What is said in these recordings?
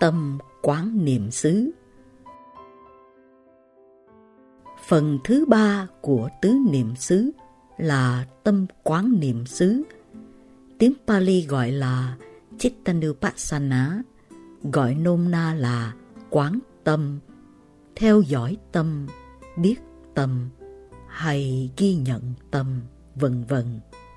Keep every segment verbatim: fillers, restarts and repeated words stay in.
Tâm quán niệm xứ. Phần thứ ba của tứ niệm xứ là tâm quán niệm xứ. Tiếng Pali gọi là Chittanupassana, gọi nôm na là quán tâm, theo dõi tâm, biết tâm hay ghi nhận tâm, vân vân.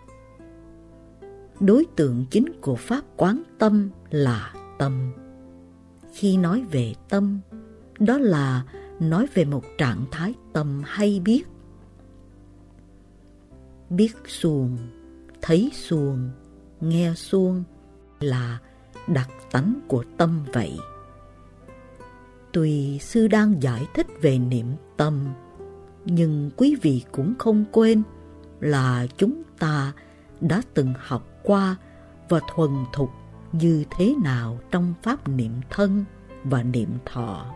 Đối tượng chính của pháp quán tâm là tâm. Khi nói về tâm, đó là nói về một trạng thái tâm hay biết. Biết suông, thấy suông, nghe suông là đặc tánh của tâm vậy. Tuy sư đang giải thích về niệm tâm, nhưng quý vị cũng không quên là chúng ta đã từng học qua và thuần thục như thế nào trong pháp niệm thân và niệm thọ.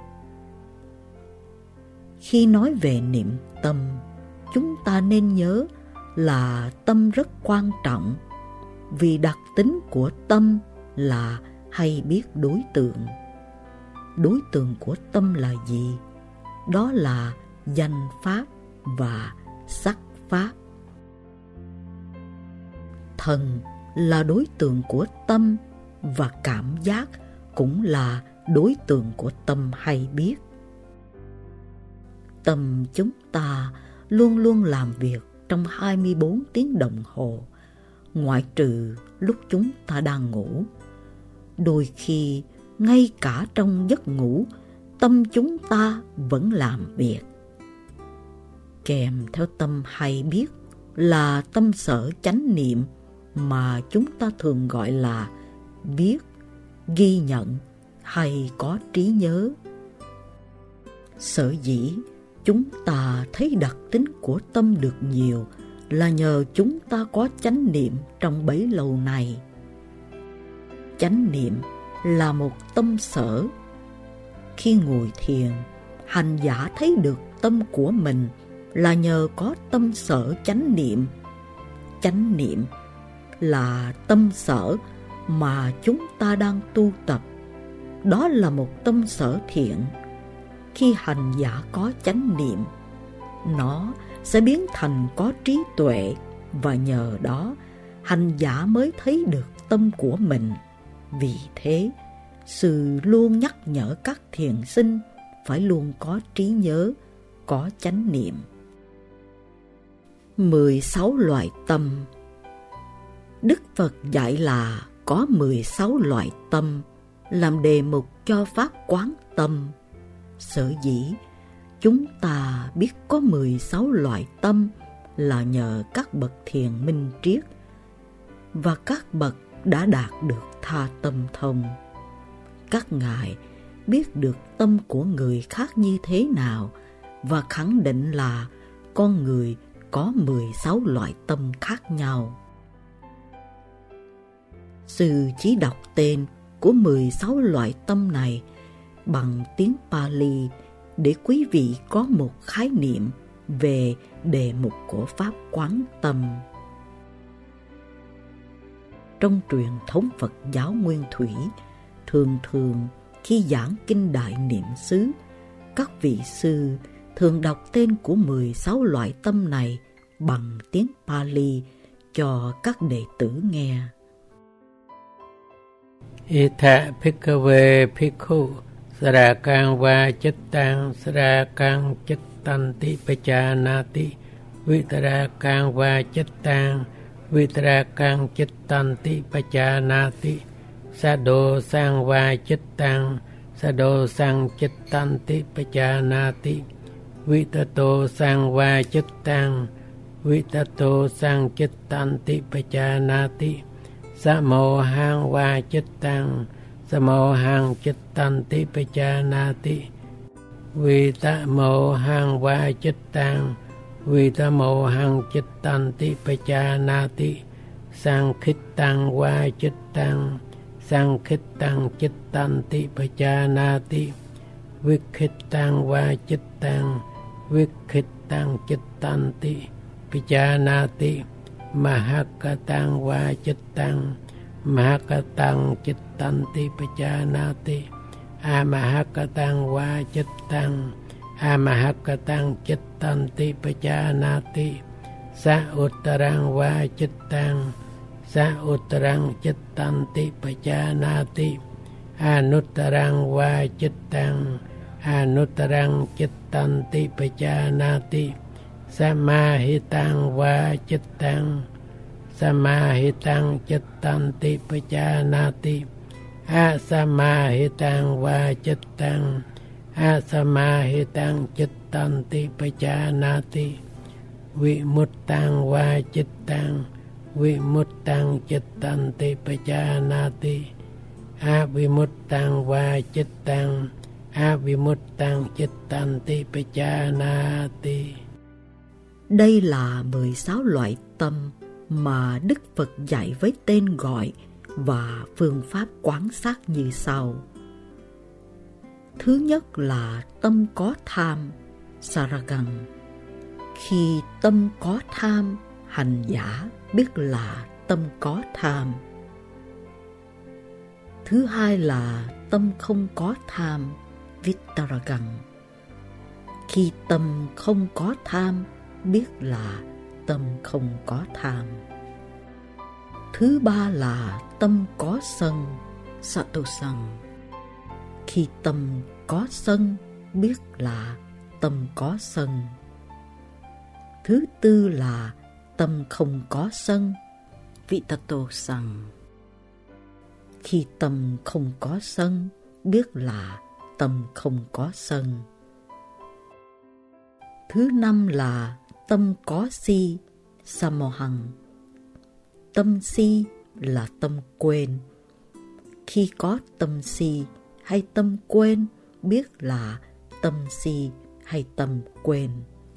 Khi nói về niệm tâm, chúng ta nên nhớ là tâm rất quan trọng, vì đặc tính của tâm là hay biết đối tượng. Đối tượng của tâm là gì? Đó là danh pháp và sắc pháp. Thân là đối tượng của tâm và cảm giác cũng là đối tượng của tâm hay biết. Tâm chúng ta luôn luôn làm việc trong hai mươi bốn tiếng đồng hồ, ngoại trừ lúc chúng ta đang ngủ. Đôi khi, ngay cả trong giấc ngủ, tâm chúng ta vẫn làm việc. Kèm theo tâm hay biết là tâm sở chánh niệm mà chúng ta thường gọi là biết, ghi nhận hay có trí nhớ. Sở dĩ chúng ta thấy đặc tính của tâm được nhiều là nhờ chúng ta có chánh niệm trong bấy lâu này. Chánh niệm là một tâm sở. Khi ngồi thiền, hành giả thấy được tâm của mình là nhờ có tâm sở chánh niệm. Chánh niệm là tâm sở mà chúng ta đang tu tập. Đó là một tâm sở thiện. Khi hành giả có chánh niệm, nó sẽ biến thành có trí tuệ, và nhờ đó hành giả mới thấy được tâm của mình. Vì thế, sư luôn nhắc nhở các thiền sinh phải luôn có trí nhớ, có chánh niệm. mười sáu loại tâm. Đức Phật dạy là có mười sáu loại tâm làm đề mục cho pháp quán tâm. Sở dĩ chúng ta biết có mười sáu loại tâm là nhờ các bậc thiền minh triết và các bậc đã đạt được tha tâm thông. Các ngài biết được tâm của người khác như thế nào và khẳng định là con người có mười sáu loại tâm khác nhau. Sư chỉ đọc tên của mười sáu loại tâm này bằng tiếng Pali để quý vị có một khái niệm về đề mục của pháp quán tâm. Trong truyền thống Phật giáo Nguyên Thủy, thường thường khi giảng kinh Đại Niệm xứ, các vị sư thường đọc tên của mười sáu loại tâm này bằng tiếng Pali cho các đệ tử nghe. Itha Bhikkhave Bhikkhu Sarakang va Chittang Sarakang Chittanti Pachanati Vitarakang va Chittang Vitarakang Chittanti Pachanati Sado Sang va Chittang Sado Sang Chittanti Pachanati Vitato Sang va Chittang Vitato Sang Chittanti Pachanati Samo hang va chittang, samo hang chittanti pachanati. Vitamo hang va chittang, vitamo hang chittanti pachanati. Sankhitang va chittang, sankhitang chittanti pachanati. Vikhitang va chittang, vikhitang chittanti pachanati. Mahakatang va chittang, mahakatang chittanti pachanati. amahakatang vachitang amahakatang chittanti pajanati sa uttarang vachitang sa uttarang chittanti pajanati anuttarang vachitang anuttarang chittanti pajanati samahitang vachitang samahitang chittanti pajanati asamahitang vachitang asamahitang chittanti pajanati vimuttang vachitang vimuttang chittanti pajanati avimuttang vachitang avimuttang chittanti pajanati. Đây là mười sáu loại tâm mà Đức Phật dạy với tên gọi và phương pháp quan sát như sau. Thứ nhất là tâm có tham, saragang. Khi tâm có tham, hành giả biết là tâm có tham. Thứ hai là tâm không có tham, vittaragang. Khi tâm không có tham, biết là tâm không có tham. Thứ ba là tâm có sân, satosang. Khi tâm có sân, biết là tâm có sân. Thứ tư là tâm không có sân, vitatosang. Khi tâm không có sân, biết là tâm không có sân. Thứ năm là tâm có si, samohang. Tâm si là tâm quên. Khi có tâm si hay tâm quên, biết là tâm si hay tâm quên.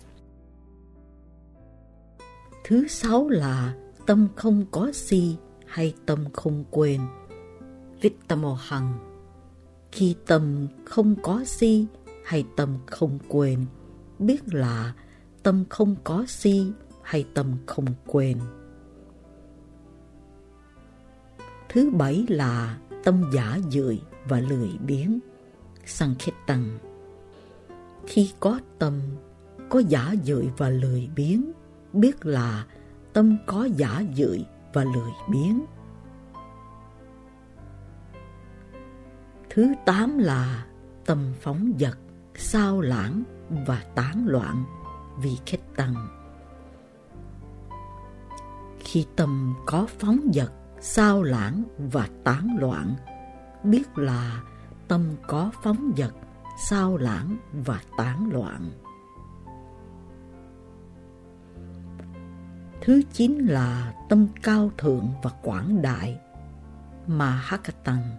Thứ sáu là tâm không có si hay tâm không quên, vittamohang. Khi tâm không có si hay tâm không quên, biết là tâm không có si hay tâm không quên. Thứ bảy là tâm giả dưỡi và lười biếng, sankhitang. Khi có tâm có giả dưỡi và lười biếng, biết là tâm có giả dưỡi và lười biếng. Thứ tám là tâm phóng dật, sao lãng và tán loạn, vikhittang. Khi tâm có phóng dật, sao lãng và tán loạn, biết là tâm có phóng dật, sao lãng và tán loạn. Thứ chín là tâm cao thượng và quảng đại, mahakatang.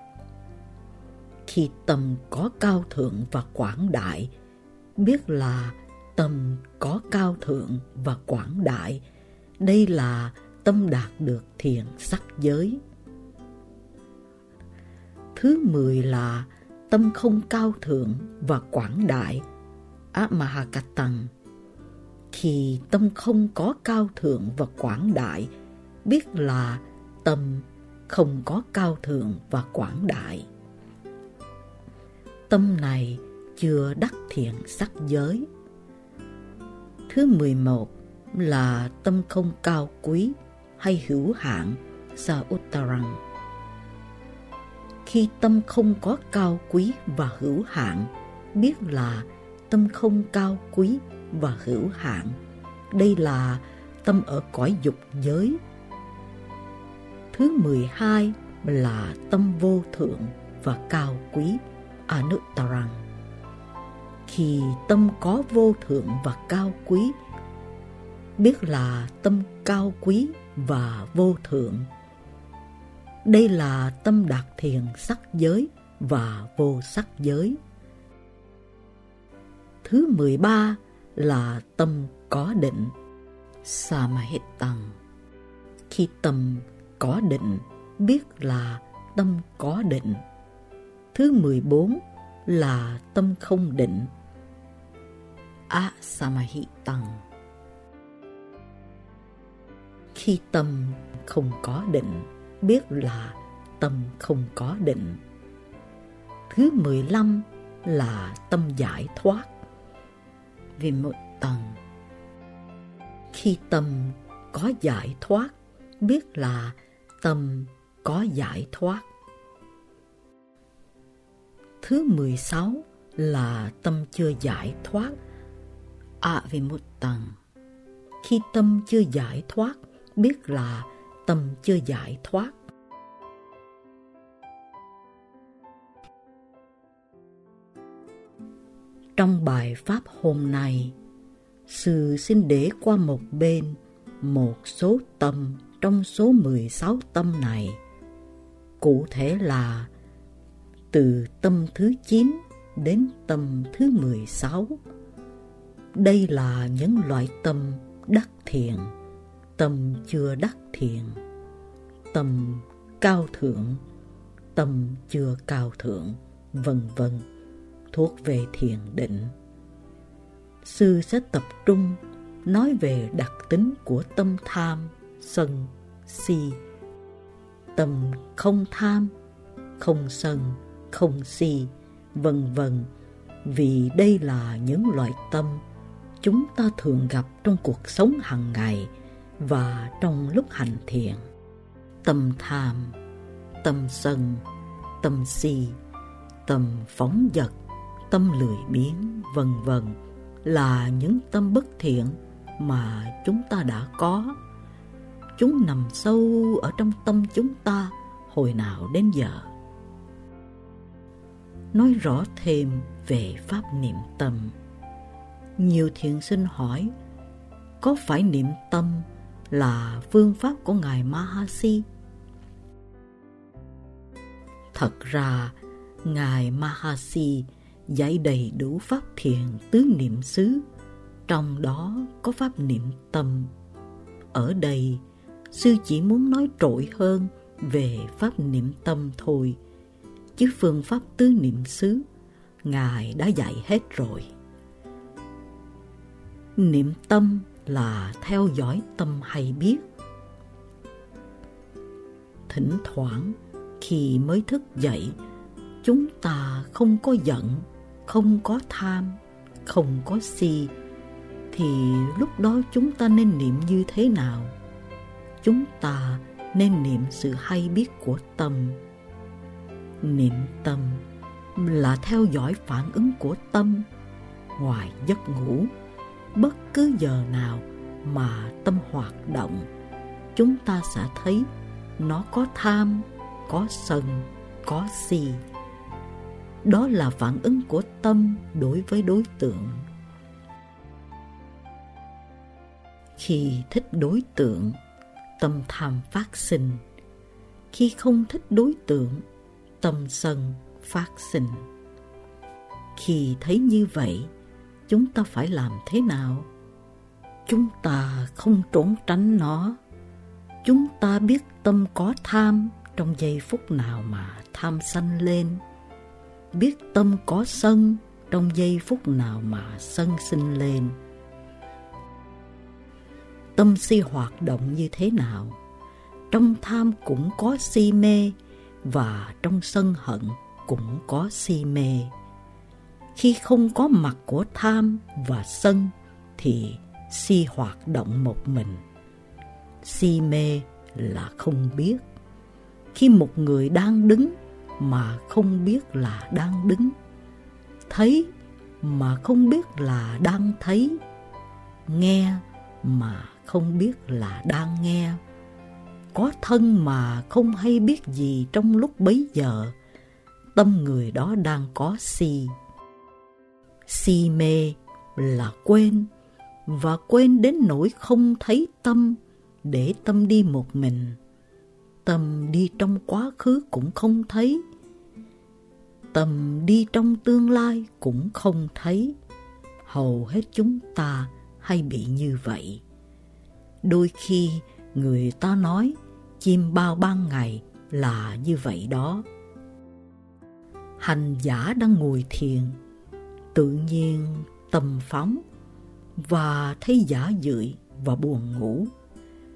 Khi tâm có cao thượng và quảng đại, biết là tâm có cao thượng và quảng đại. Đây là tâm đạt được thiền sắc giới. Thứ mười là tâm không cao thượng và quảng đại, amahakatang. Khi tâm không có cao thượng và quảng đại, biết là tâm không có cao thượng và quảng đại. Tâm này chưa đắc thiện sắc giới. Thứ mười một là tâm không cao quý hay hữu hạn, sa uttarang. Khi tâm không có cao quý và hữu hạn, biết là tâm không cao quý và hữu hạn. Đây là tâm ở cõi dục giới. Thứ mười hai là tâm vô thượng và cao quý, anuttarang. Khi tâm có vô thượng và cao quý, biết là tâm cao quý và vô thượng. Đây là tâm đạt thiền sắc giới và vô sắc giới. Thứ mười ba là tâm có định, samahitang. Khi tâm có định, biết là tâm có định. Thứ mười bốn là tâm không định, asamahitang. Khi tâm không có định, biết là tâm không có định. Thứ mười lăm là tâm giải thoát. Vì một tầng, khi tâm có giải thoát, biết là tâm có giải thoát. Thứ mười sáu là tâm chưa giải thoát. À, vì một tầng, khi tâm chưa giải thoát, biết là tâm chưa giải thoát. Trong bài pháp hôm nay, Sư xin để qua một bên một số tâm trong số mười sáu tâm này. Cụ thể là từ tâm thứ chín đến tâm thứ mười sáu. Đây là những loại tâm đắc thiện, tâm chưa đắc thiện, tâm cao thượng, tâm chưa cao thượng, vân vân, thuộc về thiền định. Sư sẽ tập trung nói về đặc tính của tâm tham, sân, si. Tâm không tham, không sân, không si, vân vân, vì đây là những loại tâm chúng ta thường gặp trong cuộc sống hàng ngày và trong lúc hành thiền. Tâm tham, tâm sân, tâm si, tâm phóng dật, tâm lười biếng, vân vân là những tâm bất thiện mà chúng ta đã có. Chúng nằm sâu ở trong tâm chúng ta hồi nào đến giờ. Nói rõ thêm về pháp niệm tâm. Nhiều thiền sinh hỏi, có phải niệm tâm là phương pháp của Ngài Mahasi? Thật ra, Ngài Mahasi dạy đầy đủ pháp thiền tứ niệm xứ, trong đó có pháp niệm tâm. Ở đây, Sư chỉ muốn nói trội hơn về pháp niệm tâm thôi, chứ phương pháp tứ niệm xứ Ngài đã dạy hết rồi. Niệm tâm là theo dõi tâm hay biết. Thỉnh thoảng khi mới thức dậy, chúng ta không có giận, không có tham, không có si, thì lúc đó chúng ta nên niệm như thế nào? Chúng ta nên niệm sự hay biết của tâm. Niệm tâm là theo dõi phản ứng của tâm. Ngoài giấc ngủ, bất cứ giờ nào mà tâm hoạt động, chúng ta sẽ thấy nó có tham, có sân, có si. Đó là phản ứng của tâm đối với đối tượng. Khi thích đối tượng, tâm tham phát sinh. Khi không thích đối tượng, tâm sân phát sinh. Khi thấy như vậy, chúng ta phải làm thế nào? Chúng ta không trốn tránh nó. Chúng ta biết tâm có tham trong giây phút nào mà tham sanh lên. Biết tâm có sân trong giây phút nào mà sân sinh lên. Tâm si hoạt động như thế nào? Trong tham cũng có si mê, và trong sân hận cũng có si mê. Khi không có mặt của tham và sân thì si hoạt động một mình. Si mê là không biết. Khi một người đang đứng mà không biết là đang đứng, thấy mà không biết là đang thấy, nghe mà không biết là đang nghe, có thân mà không hay biết gì trong lúc bấy giờ, tâm người đó đang có si. Si mê là quên, và quên đến nỗi không thấy tâm, để tâm đi một mình. Tâm đi trong quá khứ cũng không thấy, tâm đi trong tương lai cũng không thấy. Hầu hết chúng ta hay bị như vậy. Đôi khi người ta nói chim bao ban ngày là như vậy đó. Hành giả đang ngồi thiền, tự nhiên tâm phóng và thấy giả dưỡi và buồn ngủ.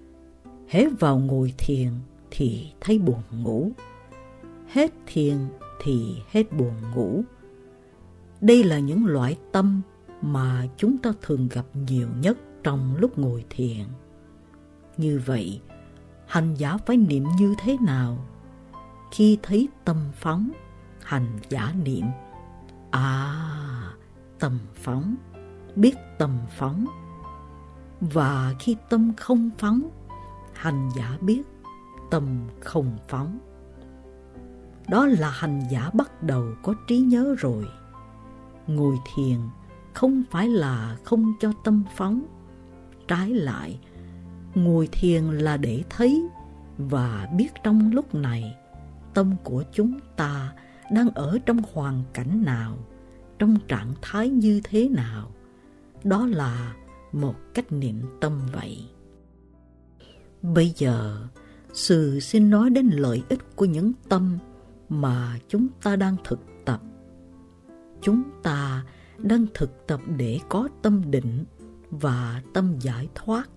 Hễ vào ngồi thiền thì thấy buồn ngủ. Hết thiền thì hết buồn ngủ. Đây là những loại tâm mà chúng ta thường gặp nhiều nhất trong lúc ngồi thiền. Như vậy, hành giả phải niệm như thế nào? Khi thấy tâm phóng, hành giả niệm: À, tâm phóng, biết tâm phóng. Và khi tâm không phóng, hành giả biết tâm không phóng. Đó là hành giả bắt đầu có trí nhớ rồi. Ngồi thiền không phải là không cho tâm phóng. Trái lại, ngồi thiền là để thấy và biết trong lúc này tâm của chúng ta đang ở trong hoàn cảnh nào, trong trạng thái như thế nào. Đó là một cách niệm tâm vậy. Bây giờ, Sư xin nói đến lợi ích của những tâm mà chúng ta đang thực tập. Chúng ta đang thực tập để có tâm định và tâm giải thoát.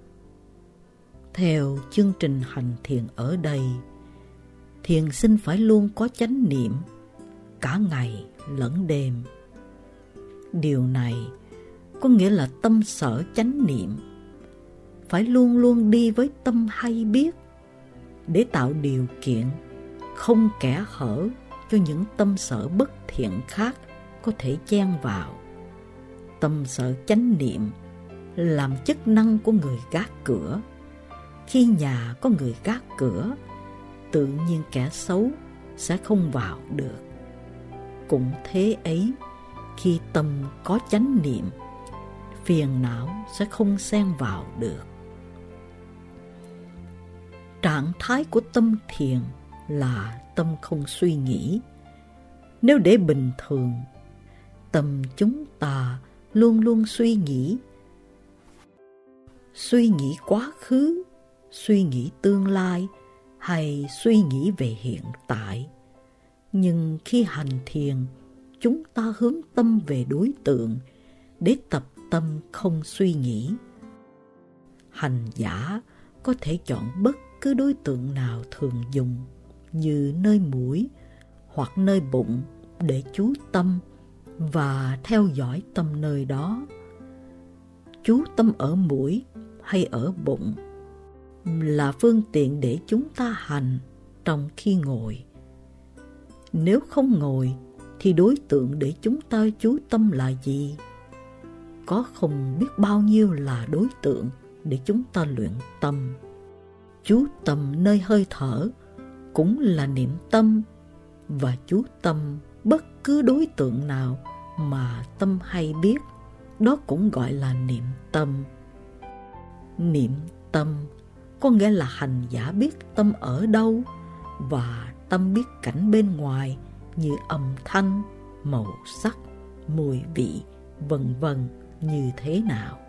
Theo chương trình hành thiền ở đây, thiền sinh phải luôn có chánh niệm, cả ngày lẫn đêm. Điều này có nghĩa là tâm sở chánh niệm phải luôn luôn đi với tâm hay biết, để tạo điều kiện không kẽ hở cho những tâm sở bất thiện khác có thể chen vào. Tâm sở chánh niệm làm chức năng của người gác cửa. Khi nhà có người gác cửa, tự nhiên kẻ xấu sẽ không vào được. Cũng thế ấy, khi tâm có chánh niệm, phiền não sẽ không xen vào được. Trạng thái của tâm thiền là tâm không suy nghĩ. Nếu để bình thường, tâm chúng ta luôn luôn suy nghĩ. Suy nghĩ quá khứ, suy nghĩ tương lai hay suy nghĩ về hiện tại. Nhưng khi hành thiền, chúng ta hướng tâm về đối tượng để tập tâm không suy nghĩ. Hành giả có thể chọn bất cứ đối tượng nào thường dùng, như nơi mũi hoặc nơi bụng, để chú tâm và theo dõi tâm nơi đó. Chú tâm ở mũi hay ở bụng là phương tiện để chúng ta hành trong khi ngồi. Nếu không ngồi thì đối tượng để chúng ta chú tâm là gì? Có không biết bao nhiêu là đối tượng để chúng ta luyện tâm. Chú tâm nơi hơi thở cũng là niệm tâm, và chú tâm bất cứ đối tượng nào mà tâm hay biết, đó cũng gọi là niệm tâm. Niệm tâm có nghĩa là hành giả biết tâm ở đâu, và tâm biết cảnh bên ngoài như âm thanh, màu sắc, mùi vị, vân vân như thế nào.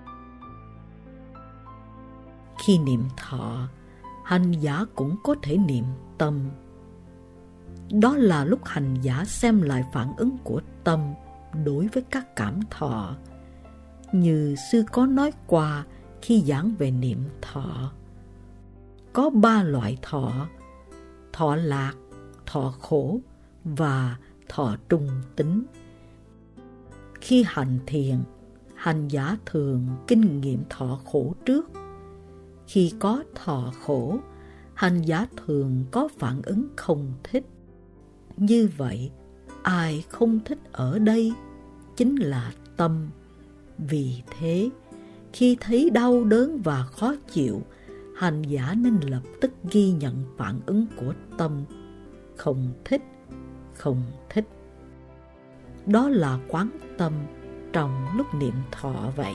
Khi niệm thọ, hành giả cũng có thể niệm tâm. Đó là lúc hành giả xem lại phản ứng của tâm đối với các cảm thọ. Như sư có nói qua khi giảng về niệm thọ. Có ba loại thọ: thọ lạc, thọ khổ và thọ trung tính. Khi hành thiền, hành giả thường kinh nghiệm thọ khổ trước. Khi có thọ khổ, hành giả thường có phản ứng không thích. Như vậy, ai không thích ở đây chính là tâm. Vì thế, khi thấy đau đớn và khó chịu, hành giả nên lập tức ghi nhận phản ứng của tâm. Không thích, không thích. Đó là quán tâm trong lúc niệm thọ vậy.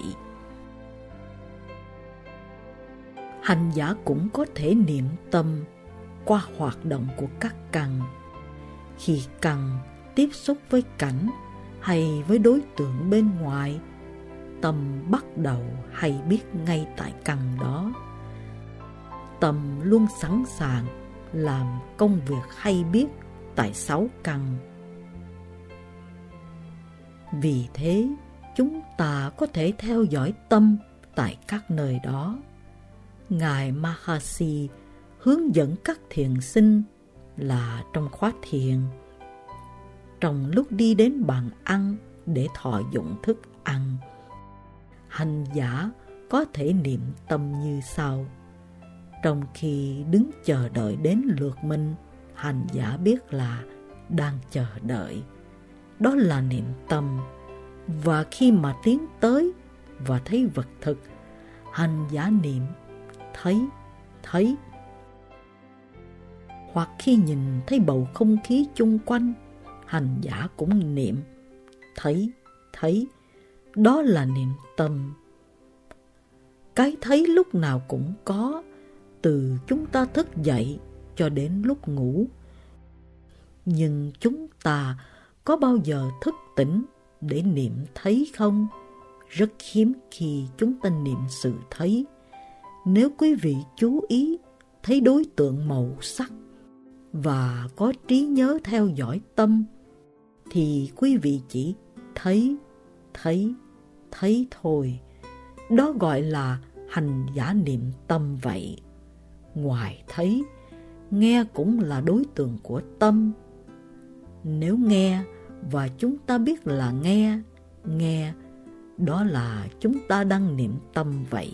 Hành giả cũng có thể niệm tâm qua hoạt động của các căn. Khi căn tiếp xúc với cảnh hay với đối tượng bên ngoài, tâm bắt đầu hay biết ngay tại căn đó. Tâm luôn sẵn sàng làm công việc hay biết tại sáu căn. Vì thế, chúng ta có thể theo dõi tâm tại các nơi đó. Ngài Mahasi hướng dẫn các thiền sinh là trong khóa thiền trong lúc đi đến bàn ăn để thọ dụng thức ăn. Hành giả có thể niệm tâm như sau. Trong khi đứng chờ đợi đến lượt mình, hành giả biết là đang chờ đợi. Đó là niệm tâm. Và khi mà tiến tới và thấy vật thực, hành giả niệm thấy, thấy. Hoặc khi nhìn thấy bầu không khí chung quanh, hành giả cũng niệm thấy, thấy. Đó là niệm tâm. Cái thấy lúc nào cũng có, từ chúng ta thức dậy cho đến lúc ngủ. Nhưng chúng ta có bao giờ thức tỉnh để niệm thấy không? Rất hiếm khi chúng ta niệm sự thấy. Nếu quý vị chú ý thấy đối tượng màu sắc và có trí nhớ theo dõi tâm, thì quý vị chỉ thấy, thấy, thấy thôi. Đó gọi là hành giả niệm tâm vậy. Ngoài thấy, nghe cũng là đối tượng của tâm. Nếu nghe và chúng ta biết là nghe, nghe, đó là chúng ta đang niệm tâm vậy.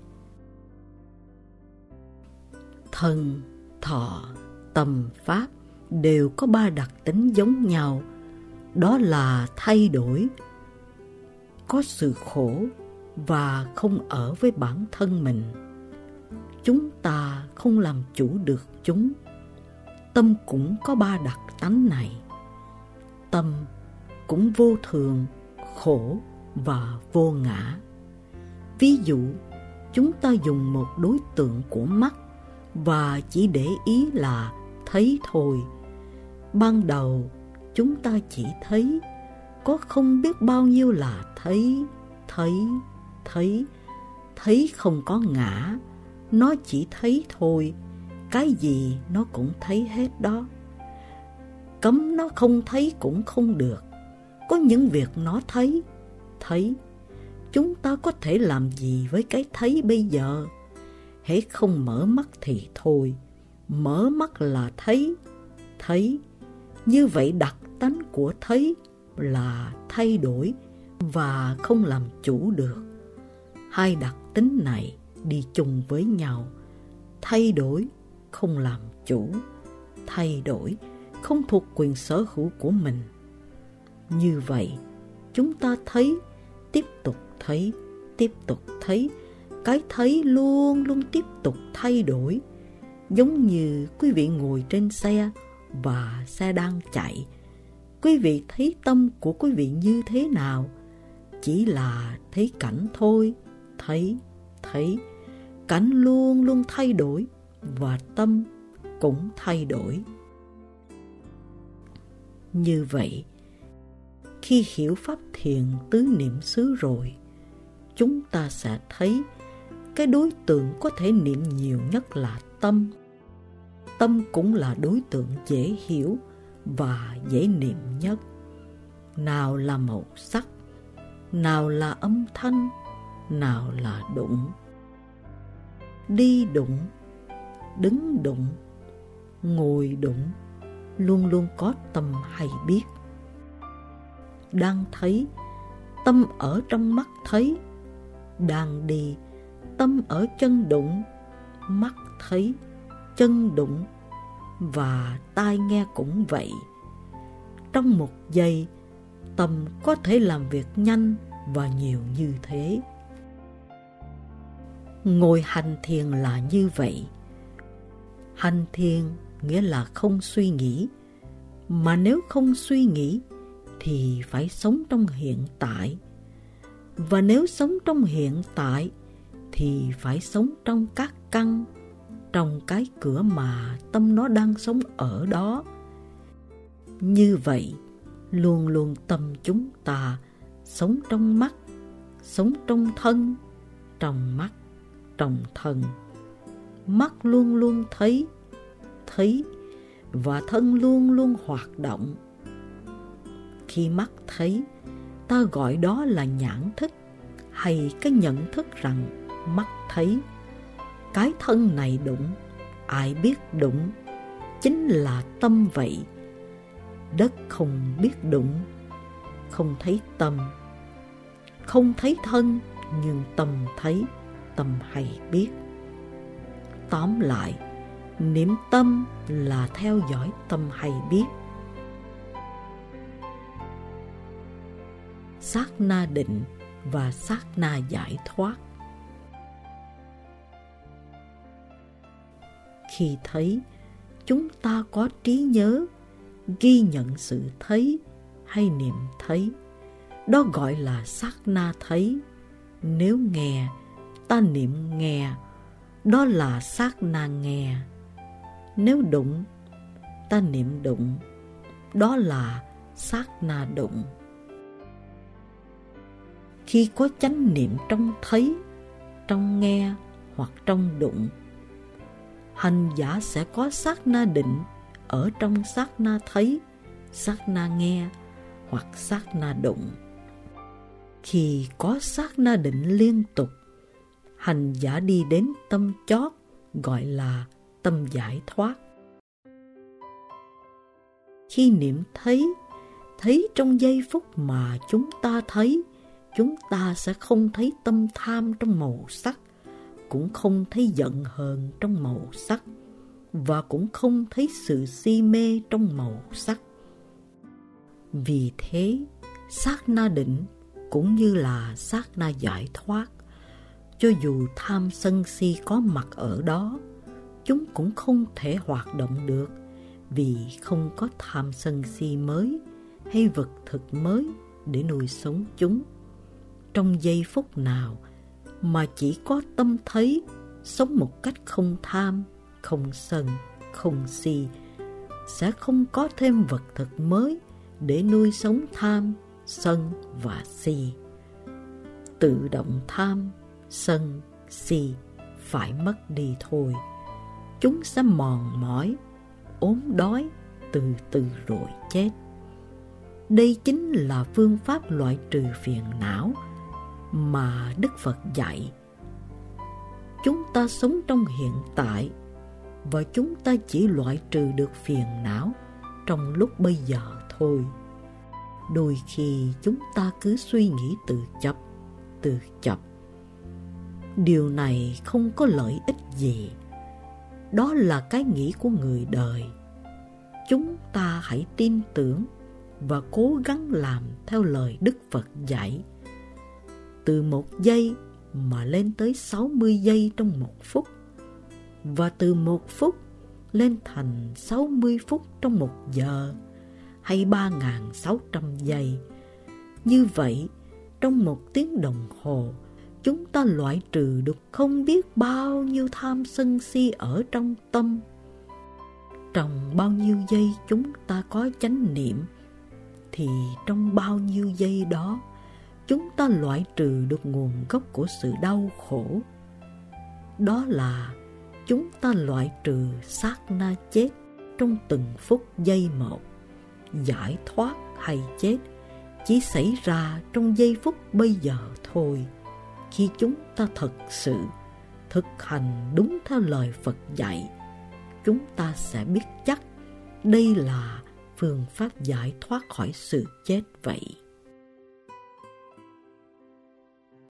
Thân, thọ, tâm, pháp đều có ba đặc tính giống nhau. Đó là thay đổi, có sự khổ và không ở với bản thân mình. Chúng ta không làm chủ được chúng. Tâm cũng có ba đặc tánh này. Tâm cũng vô thường, khổ và vô ngã. Ví dụ, chúng ta dùng một đối tượng của mắt và chỉ để ý là thấy thôi. Ban đầu chúng ta chỉ thấy, có không biết bao nhiêu là thấy, thấy, thấy. Thấy không có ngã, nó chỉ thấy thôi. Cái gì nó cũng thấy hết đó. Cấm nó không thấy cũng không được. Có những việc nó thấy, thấy. Chúng ta có thể làm gì với cái thấy bây giờ? Hễ không mở mắt thì thôi. Mở mắt là thấy, thấy. Như vậy đặc tánh của thấy là thay đổi và không làm chủ được. Hai đặc tính này đi chung với nhau. Thay đổi, không làm chủ. Thay đổi, không thuộc quyền sở hữu của mình. Như vậy, chúng ta thấy, tiếp tục thấy, tiếp tục thấy. Cái thấy luôn luôn tiếp tục thay đổi. Giống như quý vị ngồi trên xe và xe đang chạy. Quý vị thấy tâm của quý vị như thế nào? Chỉ là thấy cảnh thôi. Thấy, thấy. Cảnh luôn luôn thay đổi và tâm cũng thay đổi. Như vậy, khi hiểu pháp thiền tứ niệm xứ rồi, chúng ta sẽ thấy cái đối tượng có thể niệm nhiều nhất là tâm. Tâm cũng là đối tượng dễ hiểu và dễ niệm nhất. Nào là màu sắc, nào là âm thanh, nào là đụng. Đi đụng, đứng đụng, ngồi đụng, luôn luôn có tâm hay biết. Đang thấy, tâm ở trong mắt thấy. Đang đi, tâm ở chân đụng, mắt thấy, chân đụng, và tai nghe cũng vậy. Trong một giây, tâm có thể làm việc nhanh và nhiều như thế. Ngồi hành thiền là như vậy. Hành thiền nghĩa là không suy nghĩ. Mà nếu không suy nghĩ thì phải sống trong hiện tại. Và nếu sống trong hiện tại thì phải sống trong các căn, trong cái cửa mà tâm nó đang sống ở đó. Như vậy, luôn luôn tâm chúng ta sống trong mắt, sống trong thân, trong mắt, trong thân. Mắt luôn luôn thấy, thấy, và thân luôn luôn hoạt động. Khi mắt thấy, ta gọi đó là nhãn thức, hay cái nhận thức rằng mắt thấy. Cái thân này đụng, ai biết đụng, chính là tâm vậy. đất không biết đụng, không thấy tâm. Không thấy thân, nhưng tâm thấy, tâm hay biết. Tóm lại, niệm tâm là theo dõi tâm hay biết. Sát na định và sát na giải thoát. Khi thấy, chúng ta có trí nhớ, ghi nhận sự thấy hay niệm thấy. Đó gọi là sát na thấy. Nếu nghe, ta niệm nghe, đó là sát na nghe. Nếu đụng, ta niệm đụng, đó là sát na đụng. Khi có chánh niệm trong thấy, trong nghe hoặc trong đụng, hành giả sẽ có sát na định ở trong sát na thấy, sát na nghe hoặc sát na đụng. Khi có sát na định liên tục, hành giả đi đến tâm chót gọi là tâm giải thoát. Khi niệm thấy, thấy trong giây phút mà chúng ta thấy, chúng ta sẽ không thấy tâm tham trong màu sắc, cũng không thấy giận hờn trong màu sắc, và cũng không thấy sự si mê trong màu sắc. Vì thế, sát na định cũng như là sát na giải thoát. Cho dù tham sân si có mặt ở đó, chúng cũng không thể hoạt động được, vì không có tham sân si mới hay vật thực mới để nuôi sống chúng. Trong giây phút nào mà chỉ có tâm thấy, sống một cách không tham, không sân, không si, sẽ không có thêm vật thực mới để nuôi sống tham, sân và si. Tự động tham, sân, si phải mất đi thôi. Chúng sẽ mòn mỏi, ốm đói, từ từ rồi chết. Đây chính là phương pháp loại trừ phiền não mà Đức Phật dạy. Chúng ta sống trong hiện tại, và chúng ta chỉ loại trừ được phiền não trong lúc bây giờ thôi. Đôi khi chúng ta cứ suy nghĩ tự chấp, tự chấp. Điều này không có lợi ích gì. Đó là cái nghĩ của người đời. Chúng ta hãy tin tưởng và cố gắng làm theo lời Đức Phật dạy. Từ một giây mà lên tới sáu mươi giây trong một phút, và từ một phút lên thành sáu mươi phút trong một giờ, hay ba nghìn sáu trăm giây. Như vậy, trong một tiếng đồng hồ, chúng ta loại trừ được không biết bao nhiêu tham sân si ở trong tâm. Trong bao nhiêu giây chúng ta có chánh niệm, thì trong bao nhiêu giây đó, chúng ta loại trừ được nguồn gốc của sự đau khổ. Đó là chúng ta loại trừ sát na chết trong từng phút giây một. Giải thoát hay chết chỉ xảy ra trong giây phút bây giờ thôi. Khi chúng ta thật sự thực hành đúng theo lời Phật dạy, chúng ta sẽ biết chắc đây là phương pháp giải thoát khỏi sự chết vậy.